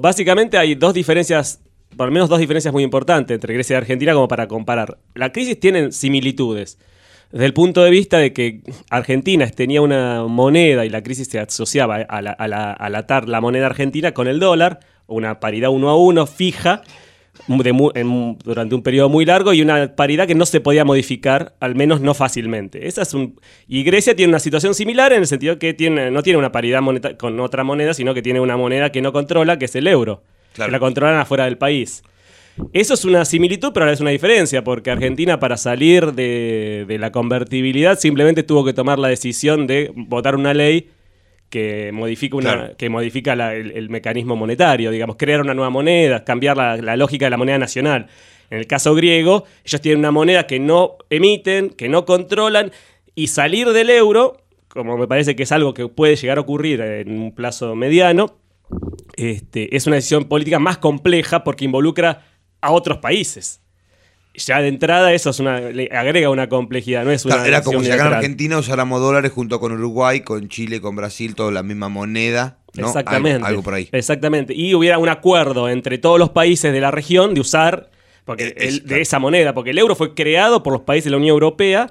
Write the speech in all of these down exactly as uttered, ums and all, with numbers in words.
Básicamente hay dos diferencias, por lo menos dos diferencias muy importantes entre Grecia y Argentina como para comparar. La crisis tiene similitudes. Desde el punto de vista de que Argentina tenía una moneda y la crisis se asociaba a la, a la, al atar la moneda argentina con el dólar, una paridad uno a uno fija de mu- en, durante un periodo muy largo y una paridad que no se podía modificar, al menos no fácilmente. Esa es un, y Grecia tiene una situación similar en el sentido que tiene, no tiene una paridad moneta- con otra moneda, sino que tiene una moneda que no controla, que es el euro, Claro. que la controlan afuera del país. Eso es una similitud, pero a la vez una diferencia, porque Argentina, para salir de, de la convertibilidad, simplemente tuvo que tomar la decisión de votar una ley que modifica, una, Claro. que modifica la- el, el mecanismo monetario, digamos, crear una nueva moneda, cambiar la, la lógica de la moneda nacional. En el caso griego, ellos tienen una moneda que no emiten, que no controlan, y salir del euro, como me parece que es algo que puede llegar a ocurrir en un plazo mediano, este, es una decisión política más compleja porque involucra a otros países. Ya de entrada eso es una, le agrega una complejidad, no es una Claro, era como decisión si acá en unilateral. Argentina usáramos dólares junto con Uruguay, con Chile, con Brasil, toda la misma moneda, ¿no? Exactamente. Algo, algo por ahí. Exactamente. Y hubiera un acuerdo entre todos los países de la región de usar porque Eh, es- el- de claro. esa moneda, porque el euro fue creado por los países de la Unión Europea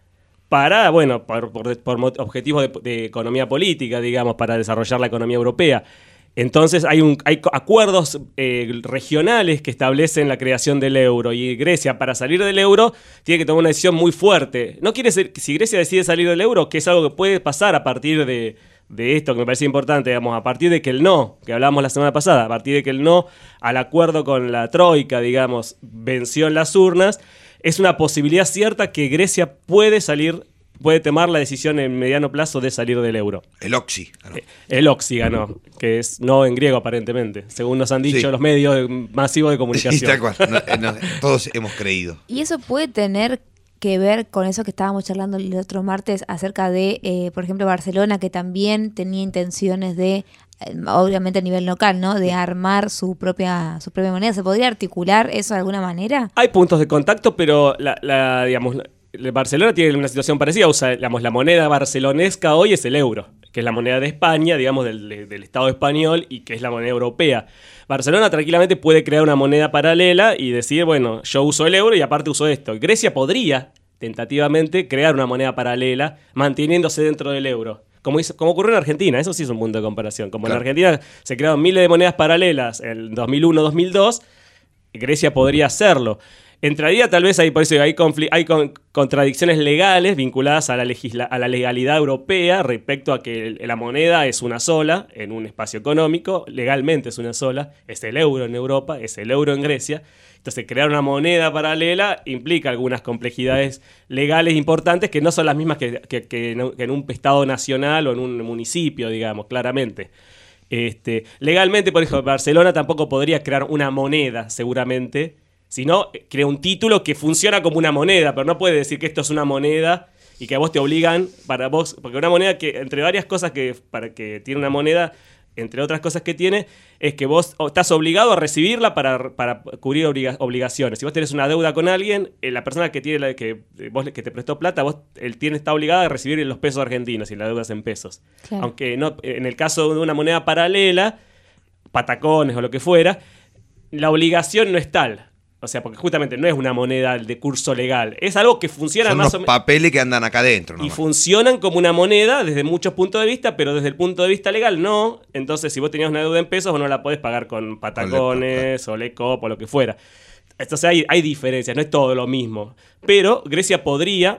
para, bueno, por, por- por mo- objetivos de, de economía política, digamos, para desarrollar la economía europea. Entonces hay, un, hay co- acuerdos eh, regionales que establecen la creación del euro y Grecia para salir del euro tiene que tomar una decisión muy fuerte. No quiere decir que si Grecia decide salir del euro, que es algo que puede pasar a partir de, de esto que me parece importante, digamos, a partir de que el no, que hablábamos la semana pasada, a partir de que el no al acuerdo con la troika, digamos, venció en las urnas, es una posibilidad cierta que Grecia puede salir, puede tomar la decisión en mediano plazo de salir del euro. El Oxy. ¿no? El Oxy ganó, que es no en griego aparentemente, según nos han dicho Sí. los medios masivos de Sí, comunicación. tal cual. No, eh, no, todos hemos creído. Y eso puede tener que ver con eso que estábamos charlando el otro martes acerca de, eh, por ejemplo, Barcelona, que también tenía intenciones de, eh, obviamente a nivel local, ¿no? De armar su propia, su propia moneda. ¿Se podría articular eso de alguna manera? Hay puntos de contacto, pero la, la, digamos, la- Barcelona tiene una situación parecida. Usa, digamos, la moneda barcelonesca hoy es el euro, que es la moneda de España, digamos, del, del Estado español y que es la moneda europea. Barcelona tranquilamente puede crear una moneda paralela y decir, bueno, yo uso el euro y aparte uso esto. Grecia podría, tentativamente, crear una moneda paralela manteniéndose dentro del euro. Como, hizo- como ocurrió en Argentina, eso sí es un punto de comparación. Como Claro. en Argentina se crearon miles de monedas paralelas en dos mil uno dos mil dos, Grecia podría hacerlo. Entraría tal vez ahí, por eso hay, confli- hay con- contradicciones legales vinculadas a la, legisla- a la legalidad europea respecto a que el- la moneda es una sola en un espacio económico, legalmente es una sola, es el euro en Europa, es el euro en Grecia. Entonces crear una moneda paralela implica algunas complejidades legales importantes que no son las mismas que, que- que en un- que en un estado nacional o en un municipio, digamos, claramente. Este, legalmente, por ejemplo, Barcelona tampoco podría crear una moneda, seguramente, sino eh, crea un título que funciona como una moneda, pero no puede decir que esto es una moneda y que a vos te obligan para vos, porque una moneda que, entre varias cosas que para que tiene una moneda, entre otras cosas que tiene, es que vos o- estás obligado a recibirla para, para cubrir obliga- obligaciones. Si vos tenés una deuda con alguien, eh, la persona que tiene la, que, eh, vos, que te prestó plata, vos él tiene, está obligada a recibir los pesos argentinos y la deuda es en pesos. Claro. Aunque no, en el caso de una moneda paralela, patacones o lo que fuera, la obligación no es tal. O sea, porque justamente no es una moneda de curso legal. Es algo que funciona Son más unos o menos. papeles que andan acá adentro. Y nomás. funcionan como una moneda desde muchos puntos de vista, pero desde el punto de vista legal no. Entonces, si vos tenías una deuda en pesos, vos no la podés pagar con patacones o lecop o lo que fuera. Entonces, hay, hay diferencias, no es todo lo mismo. Pero Grecia podría,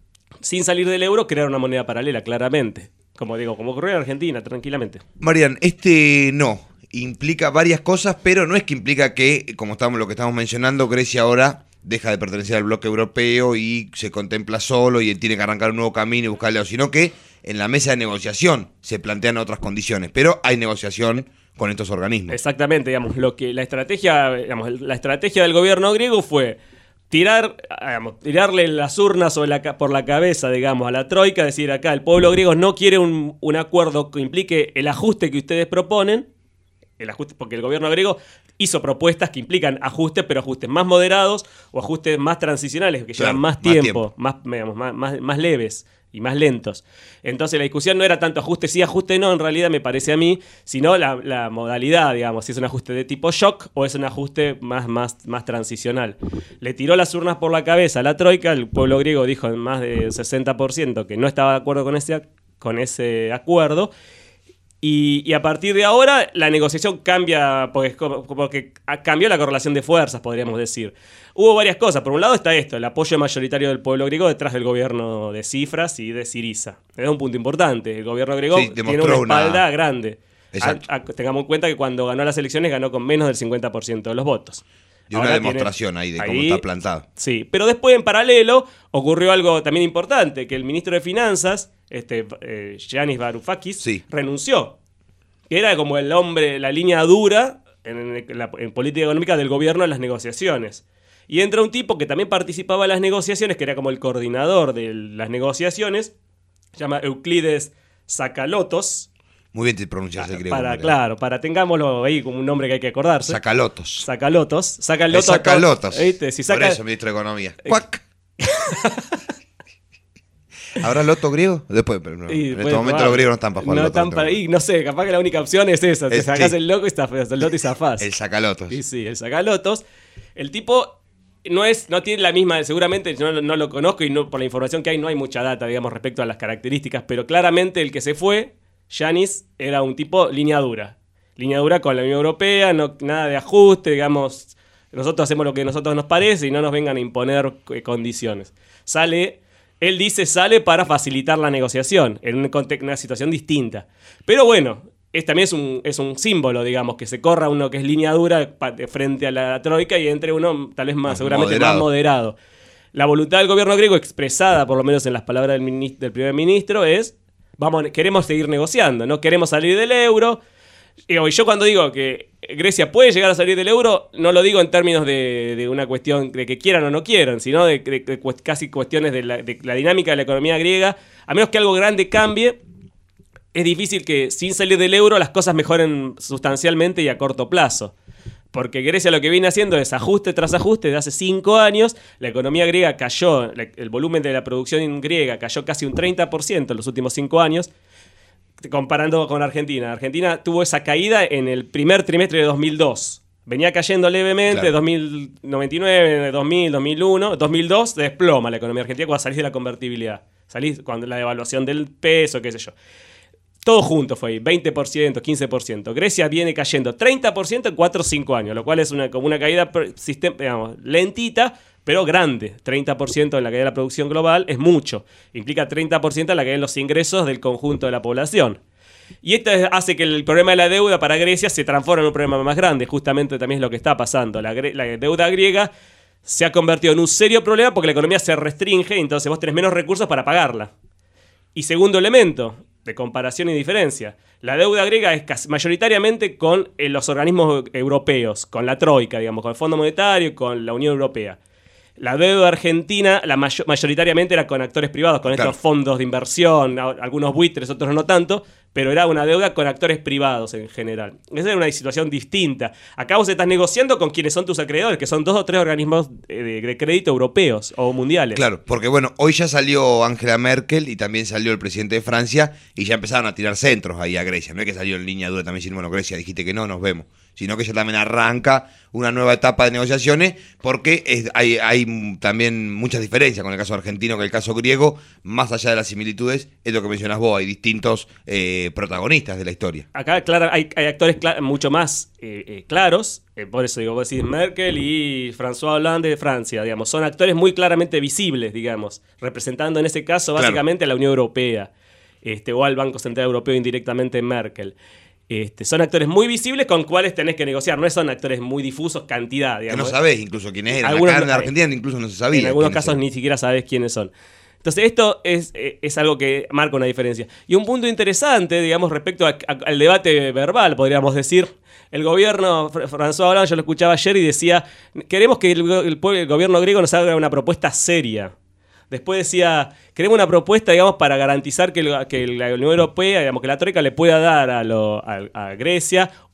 sin salir del euro, crear una moneda paralela, claramente. Como digo, como ocurrió en Argentina, tranquilamente. Marian, este no implica varias cosas, pero no es que implica que, como estamos lo que estamos mencionando, Grecia ahora deja de pertenecer al bloque europeo y se contempla solo y tiene que arrancar un nuevo camino y buscarle, sino que en la mesa de negociación se plantean otras condiciones, pero hay negociación con estos organismos. Exactamente, digamos, lo que la estrategia, digamos, la estrategia del gobierno griego fue tirar, digamos, tirarle las urnas sobre la ca- por la cabeza, digamos, a la troika, decir acá el pueblo griego no quiere un, un acuerdo que implique el ajuste que ustedes proponen. el ajuste, porque el gobierno griego hizo propuestas que implican ajustes, pero ajustes más moderados o ajustes más transicionales, que Claro, llevan más más tiempo, tiempo. Más, digamos, más, más, más leves y más lentos. Entonces la discusión no era tanto ajuste sí, ajuste no, en realidad me parece a mí, sino la, la modalidad, digamos, si es un ajuste de tipo shock o es un ajuste más, más, más transicional. Le tiró las urnas por la cabeza a la troika, el pueblo griego dijo en más del sesenta por ciento que no estaba de acuerdo con ese, con ese acuerdo. Y, y a partir de ahora la negociación cambia, porque, porque cambió la correlación de fuerzas, podríamos decir. Hubo varias cosas. Por un lado está esto, el apoyo mayoritario del pueblo griego detrás del gobierno de Tsipras y de Syriza. Es un punto importante. El gobierno griego Sí, tiene demostró una espalda una- grande. Exacto. A- a- tengamos en cuenta que cuando ganó las elecciones ganó con menos del cincuenta por ciento de los votos. De una Ahora tiene- demostración ahí de cómo ahí- está plantado. Sí, pero después en paralelo ocurrió algo también importante, que el ministro de Finanzas, este, eh, Yanis Varoufakis, Sí. renunció. Que era como el hombre, la línea dura en, en la, en política económica del gobierno en las negociaciones. Y entra un tipo que también participaba en las negociaciones, que era como el coordinador de las negociaciones, se llama Euclides Sakalotos. Muy bien te pronuncias el griego. Para, María. claro, para tengámoslo ahí como un nombre que hay que acordarse. Sacalotos. Sakalotos. Saca el Es loto. Sacalotos. ¿Viste? Si saca, Por eso, ministro de Economía. ¡Cuac! ¿Habrá loto griego? Después, pero no. Y en puede este momento probar. los griegos no están para jugar No loto, están para no. ahí, no sé, capaz que la única opción es esa, te Es- sacás sí. el loco y zafás, el loto y zafás. El sacalotos. Sí, sí, el sacalotos. El tipo no es, no tiene la misma, seguramente yo no, no lo conozco y no, por la información que hay no hay mucha data, digamos, respecto a las características, pero claramente el que se fue, Yanis, era un tipo línea dura. Línea dura con la Unión Europea, no, nada de ajuste, digamos, nosotros hacemos lo que a nosotros nos parece y no nos vengan a imponer eh, condiciones. Sale... Él dice sale para facilitar la negociación en un conte- una situación distinta. Pero bueno, es, también es un, es un símbolo, digamos, que se corra uno que es línea dura pa- de frente a la troika y entre uno tal vez más, Más seguramente moderado. más moderado. La voluntad del gobierno griego expresada, por lo menos en las palabras del, minis- del primer ministro, es vamos, queremos seguir negociando, no queremos salir del euro. Y yo cuando digo que Grecia puede llegar a salir del euro, no lo digo en términos de, de una cuestión de que quieran o no quieran, sino de, de- de cu- casi cuestiones de la, de la dinámica de la economía griega. A menos que algo grande cambie, es difícil que sin salir del euro las cosas mejoren sustancialmente y a corto plazo. Porque Grecia lo que viene haciendo es ajuste tras ajuste de hace cinco años. La economía griega cayó, la- el volumen de la producción griega cayó casi un treinta por ciento en los últimos cinco años. Comparando con Argentina. Argentina tuvo esa caída en el primer trimestre de dos mil dos. Venía cayendo levemente, Claro. dos mil noventa y nueve, dos mil, dos mil uno, dos mil dos desploma la economía argentina cuando salís de la convertibilidad. Salís cuando la devaluación del peso, qué sé yo. Todo junto fue ahí, veinte por ciento, quince por ciento. Grecia viene cayendo treinta por ciento en cuatro o cinco años, lo cual es una, como una caída per- sistem- digamos, lentita, pero grande. treinta por ciento en la caída de la producción global es mucho. Implica treinta por ciento en la caída de los ingresos del conjunto de la población. Y esto es- hace que el problema de la deuda para Grecia se transforme en un problema más grande. Justamente también es lo que está pasando. La, gre- la deuda griega se ha convertido en un serio problema porque la economía se restringe y entonces vos tenés menos recursos para pagarla. Y segundo elemento de comparación y diferencia, la deuda griega es casi mayoritariamente con eh, los organismos europeos, con la Troika, digamos, con el Fondo Monetario, con la Unión Europea. La deuda argentina, la mayo- mayoritariamente era con actores privados, con Claro. estos fondos de inversión, a- algunos buitres, otros no tanto, pero era una deuda con actores privados en general. Esa era una situación distinta. Acá vos estás negociando con quienes son tus acreedores, que son dos o tres organismos eh, de, de crédito europeos o mundiales. Claro, porque bueno, hoy ya salió Angela Merkel y también salió el presidente de Francia y ya empezaron a tirar centros ahí a Grecia. No es que salió en línea dura también, sino bueno, Grecia, dijiste que no, nos vemos. Sino que ya también arranca una nueva etapa de negociaciones porque es- hay, hay también muchas diferencias con el caso argentino que el caso griego. Más allá de las similitudes, es lo que mencionás vos, hay distintos eh, protagonistas de la historia. Acá, claro, hay, hay actores cla- mucho más eh, eh, claros. eh, por eso digo, vos decís Merkel y François Hollande de Francia, digamos. Son actores muy claramente visibles, digamos. Representando en ese caso Claro. básicamente a la Unión Europea. Este, o al Banco Central Europeo indirectamente Merkel. Este, son actores muy visibles con cuales tenés que negociar. No son actores muy difusos, cantidad, Que digamos. no sabés incluso quiénes eran. Algunos Acá en no- Argentina incluso no se sabía. En algunos quiénes casos eran. ni siquiera sabes quiénes son. Entonces esto es, eh, es algo que marca una diferencia. Y un punto interesante, digamos, respecto a- a- al debate verbal, podríamos decir. El gobierno, Fr- François Hollande, yo lo escuchaba ayer y decía, queremos que el, go- el pueblo- el gobierno griego nos haga una propuesta seria. Después decía, queremos una propuesta, digamos, para garantizar que, el- que la Unión Europea, digamos, que la Troika le pueda dar a, lo- a- a Grecia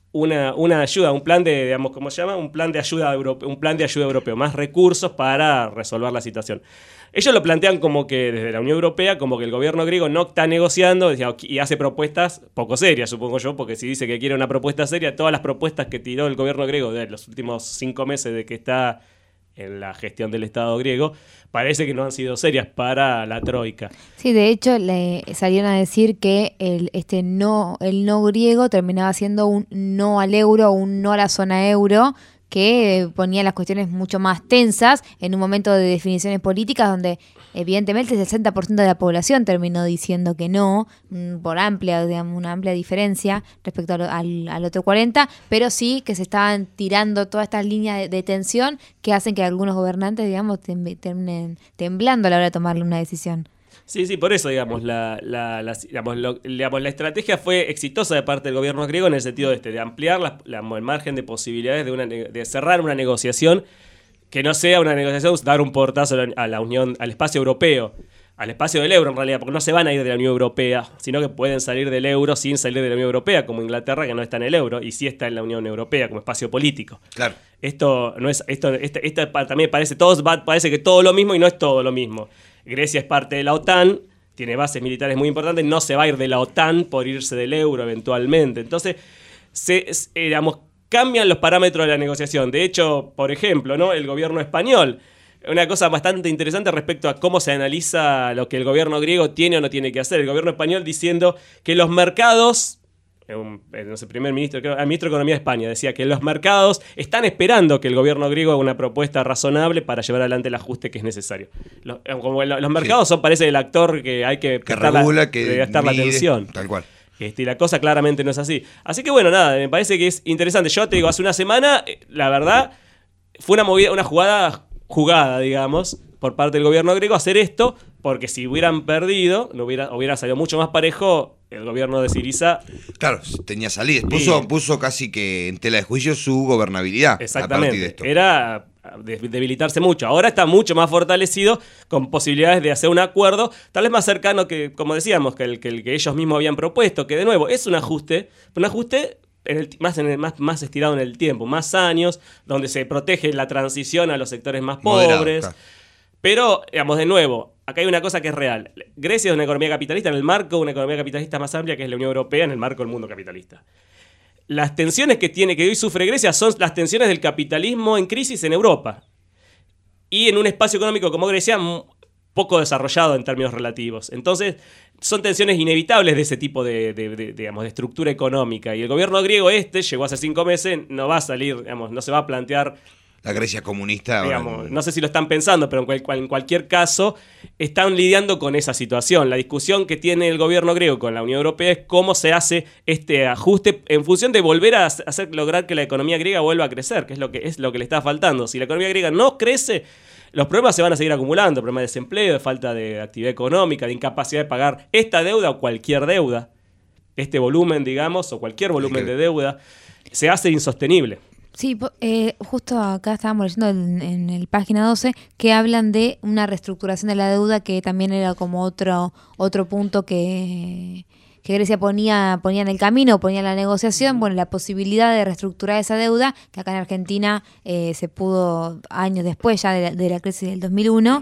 una, una ayuda, un plan de, digamos, ¿cómo se llama? Un plan de ayuda europeo, un plan de ayuda europeo, más recursos para resolver la situación. Ellos lo plantean como que desde la Unión Europea, como que el gobierno griego no está negociando y hace propuestas poco serias, supongo yo, porque si dice que quiere una propuesta seria, todas las propuestas que tiró el gobierno griego de los últimos cinco meses de que está en la gestión del Estado griego, parece que no han sido serias para la troika. Sí, de hecho le salieron a decir que el este no el no griego terminaba siendo un no al euro, un no a la zona euro, que ponía las cuestiones mucho más tensas en un momento de definiciones políticas donde evidentemente el sesenta por ciento de la población terminó diciendo que no, por amplia, digamos, una amplia diferencia respecto al, al, al otro cuarenta, pero sí que se estaban tirando todas estas líneas de, de tensión que hacen que algunos gobernantes, digamos, tem, terminen temblando a la hora de tomarle una decisión. Sí, sí, por eso, digamos, la, la, la, digamos, lo, digamos, la estrategia fue exitosa de parte del gobierno griego en el sentido de, este, de ampliar la, la, el margen de posibilidades de, una, de cerrar una negociación que no sea una negociación, dar un portazo a la Unión, al espacio europeo, al espacio del euro en realidad, porque no se van a ir de la Unión Europea, sino que pueden salir del euro sin salir de la Unión Europea, como Inglaterra, que no está en el euro, y sí está en la Unión Europea como espacio político. Claro. Esto no es, esto, este, este, también parece, todo, parece que todo lo mismo y no es todo lo mismo. Grecia es parte de la OTAN, tiene bases militares muy importantes, no se va a ir de la OTAN por irse del euro eventualmente. Entonces, se, digamos, cambian los parámetros de la negociación. De hecho, por ejemplo, ¿no? El gobierno español, una cosa bastante interesante respecto a cómo se analiza lo que el gobierno griego tiene o no tiene que hacer. El gobierno español diciendo que los mercados... Un, no sé, primer ministro, creo, el ministro de Economía de España decía que los mercados están esperando que el gobierno griego haga una propuesta razonable para llevar adelante el ajuste que es necesario. Los, como el, los mercados sí. son, parece, el actor que hay que prestar, que regula, la, que prestar mide, la atención. Tal cual. Este, y la cosa claramente no es así. Así que bueno, nada, me parece que es interesante. Yo te digo, hace una semana, la verdad, fue una movida, una jugada jugada, digamos, por parte del gobierno griego hacer esto, porque si hubieran perdido, no hubiera, hubiera salido mucho más parejo el gobierno de Syriza. Claro, tenía salidas. Puso, y, puso casi que en tela de juicio su gobernabilidad. Exactamente. A partir de esto. Era debilitarse mucho. Ahora está mucho más fortalecido, con posibilidades de hacer un acuerdo, tal vez más cercano que, como decíamos, que el que, el que ellos mismos habían propuesto, que de nuevo es un ajuste, un ajuste en el, más, en el, más, más estirado en el tiempo, más años, donde se protege la transición a los sectores más Moderado, pobres. Claro. Pero, digamos, de nuevo, acá hay una cosa que es real. Grecia es una economía capitalista en el marco de una economía capitalista más amplia que es la Unión Europea en el marco del mundo capitalista. Las tensiones que tiene, que hoy sufre Grecia son las tensiones del capitalismo en crisis en Europa. Y en un espacio económico como Grecia, poco desarrollado en términos relativos. Entonces, son tensiones inevitables de ese tipo de, de, de, digamos, de estructura económica. Y el gobierno griego este, llegó hace cinco meses, no va a salir, digamos, no se va a plantear... La Grecia comunista. Digamos, no sé si lo están pensando, pero en, cual, cual, en cualquier caso están lidiando con esa situación. La discusión que tiene el gobierno griego con la Unión Europea es cómo se hace este ajuste en función de volver a hacer lograr que la economía griega vuelva a crecer, que es lo que, es lo que le está faltando. Si la economía griega no crece, los problemas se van a seguir acumulando. Problemas de desempleo, de falta de actividad económica, de incapacidad de pagar esta deuda o cualquier deuda. Este volumen, digamos, o cualquier volumen de deuda, se hace insostenible. Sí, eh, justo acá estábamos leyendo en, en el página doce que hablan de una reestructuración de la deuda, que también era como otro otro punto que, que Grecia ponía, ponía en el camino, ponía en la negociación. Bueno, la posibilidad de reestructurar esa deuda, que acá en Argentina eh, se pudo años después ya de la, de la crisis del dos mil uno,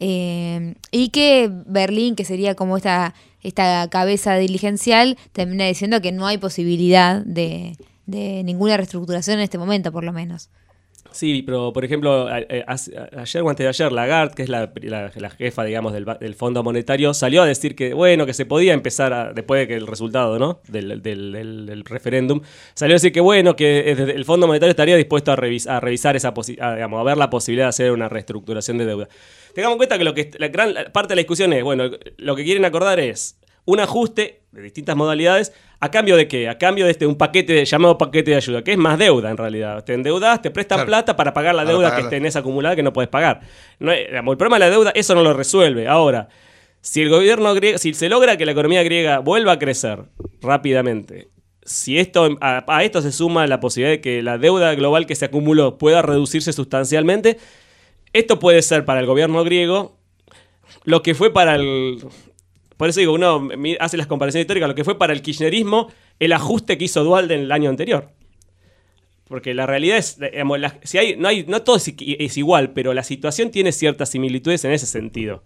eh, y que Berlín, que sería como esta, esta cabeza diligencial, termina diciendo que no hay posibilidad de... de ninguna reestructuración en este momento, por lo menos. Sí, pero por ejemplo, ayer o antes de ayer, Lagarde, que es la, la, la jefa, digamos, del, del Fondo Monetario, salió a decir que, bueno, que se podía empezar, a, después de que el resultado, ¿no?, del, del, del, del referéndum, salió a decir que, bueno, que el Fondo Monetario estaría dispuesto a, revis, a revisar esa posibilidad, digamos, a ver la posibilidad de hacer una reestructuración de deuda. Tengamos en cuenta que lo que la gran parte de la discusión es, bueno, lo que quieren acordar es un ajuste de distintas modalidades. ¿A cambio de qué? A cambio de este, un paquete de, llamado paquete de ayuda, que es más deuda en realidad. Te endeudas, te prestan claro. plata para pagar la deuda que tenés acumulada que no podés pagar. No, el problema de la deuda, eso no lo resuelve. Ahora, si el gobierno griego, si se logra que la economía griega vuelva a crecer rápidamente, si esto a, a esto se suma la posibilidad de que la deuda global que se acumuló pueda reducirse sustancialmente, esto puede ser para el gobierno griego lo que fue para el... Por eso digo, uno hace las comparaciones históricas, lo que fue para el kirchnerismo el ajuste que hizo Duhalde en el año anterior. Porque la realidad es, digamos, la, si hay, no, hay, no todo es, es igual, pero la situación tiene ciertas similitudes en ese sentido.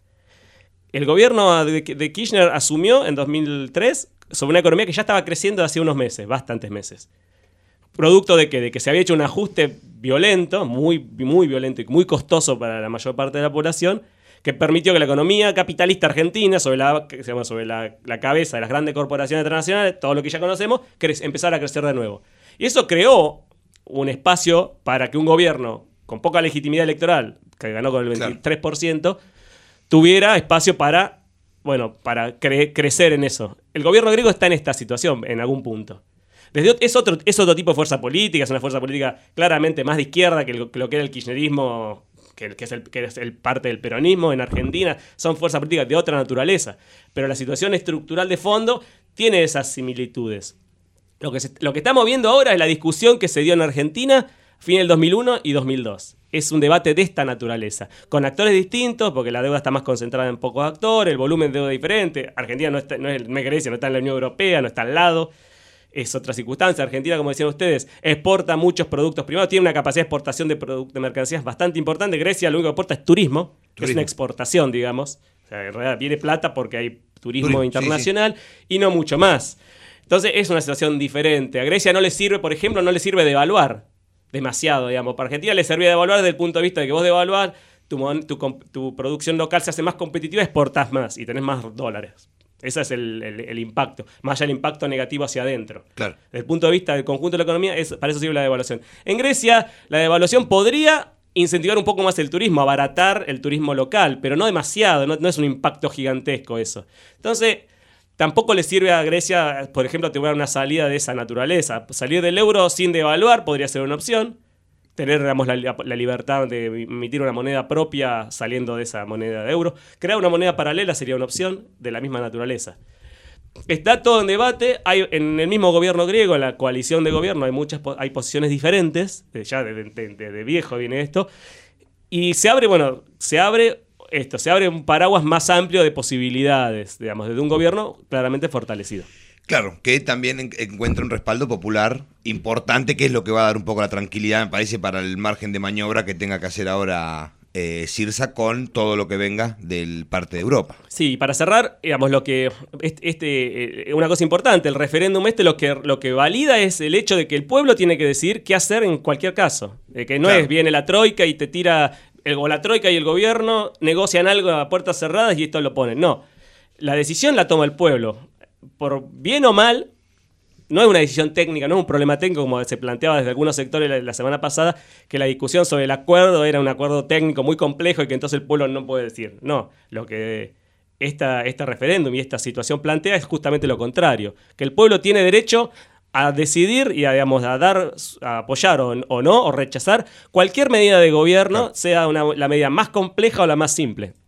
El gobierno de, de Kirchner asumió en dos mil tres sobre una economía que ya estaba creciendo hace unos meses, bastantes meses. ¿Producto de qué? De que se había hecho un ajuste violento, muy, muy violento y muy costoso para la mayor parte de la población, que permitió que la economía capitalista argentina, sobre la, sobre la, la cabeza de las grandes corporaciones transnacionales, todo lo que ya conocemos, cre- empezara a crecer de nuevo. Y eso creó un espacio para que un gobierno con poca legitimidad electoral, que ganó con el veintitrés por ciento, claro, tuviera espacio para, bueno, para cre- crecer en eso. El gobierno griego está en esta situación en algún punto. Desde, es, otro, es otro tipo de fuerza política, es una fuerza política claramente más de izquierda que lo que, lo que era el kirchnerismo, que, que, es el, que es el parte del peronismo en Argentina. Son fuerzas políticas de otra naturaleza. Pero la situación estructural de fondo tiene esas similitudes. Lo que, se, lo que estamos viendo ahora es la discusión que se dio en Argentina a fin del dos mil uno y dos mil dos. Es un debate de esta naturaleza, con actores distintos, porque la deuda está más concentrada en pocos actores, el volumen de deuda es diferente. Argentina no, está, no, es, no es Grecia, no está en la Unión Europea, no está al lado. Es otra circunstancia. Argentina, como decían ustedes, exporta muchos productos. Primero, tiene una capacidad de exportación de, produ- de mercancías bastante importante. Grecia lo único que exporta es turismo, que turismo. Es una exportación, digamos. O sea, en realidad viene plata porque hay turismo, turismo internacional, sí, sí. Y no mucho más. Entonces es una situación diferente. A Grecia no le sirve, por ejemplo, no le sirve devaluar demasiado, digamos. Para Argentina le servía devaluar desde el punto de vista de que vos devaluás, tu, tu, tu producción local se hace más competitiva, exportás más y tenés más dólares. Ese es el, el, el impacto. Más allá del impacto negativo hacia adentro. Claro. Desde el punto de vista del conjunto de la economía, es, para eso sirve la devaluación. En Grecia, la devaluación podría incentivar un poco más el turismo, abaratar el turismo local, pero no demasiado, no, no es un impacto gigantesco eso. Entonces, tampoco le sirve a Grecia, por ejemplo, tener una salida de esa naturaleza. Salir del euro sin devaluar podría ser una opción. Tener, digamos, la, la libertad de emitir una moneda propia saliendo de esa moneda de euro. Crear una moneda paralela sería una opción de la misma naturaleza. Está todo en debate. Hay, en el mismo gobierno griego, en la coalición de gobierno, hay muchas hay posiciones diferentes. Ya de, de, de, de viejo viene esto. Y se abre, bueno, se abre esto, se abre un paraguas más amplio de posibilidades, digamos, de un gobierno claramente fortalecido. Claro, que también en, encuentra un respaldo popular importante, que es lo que va a dar un poco la tranquilidad, me parece, para el margen de maniobra que tenga que hacer ahora eh, Sirza con todo lo que venga del parte de Europa. Sí, para cerrar, digamos, lo que este, este eh, una cosa importante, el referéndum este lo que, lo que valida es el hecho de que el pueblo tiene que decidir qué hacer en cualquier caso. Eh, que no claro. es viene la troika y te tira, el, o la troika y el gobierno negocian algo a puertas cerradas y esto lo ponen. No, la decisión la toma el pueblo. Por bien o mal, no es una decisión técnica, no es un problema técnico como se planteaba desde algunos sectores la, la semana pasada, que la discusión sobre el acuerdo era un acuerdo técnico muy complejo y que entonces el pueblo no puede decir. No, lo que esta, este referéndum y esta situación plantea es justamente lo contrario, que el pueblo tiene derecho a decidir y a, digamos, a dar, a apoyar o, o no, o rechazar cualquier medida de gobierno, claro. sea una, la medida más compleja o la más simple.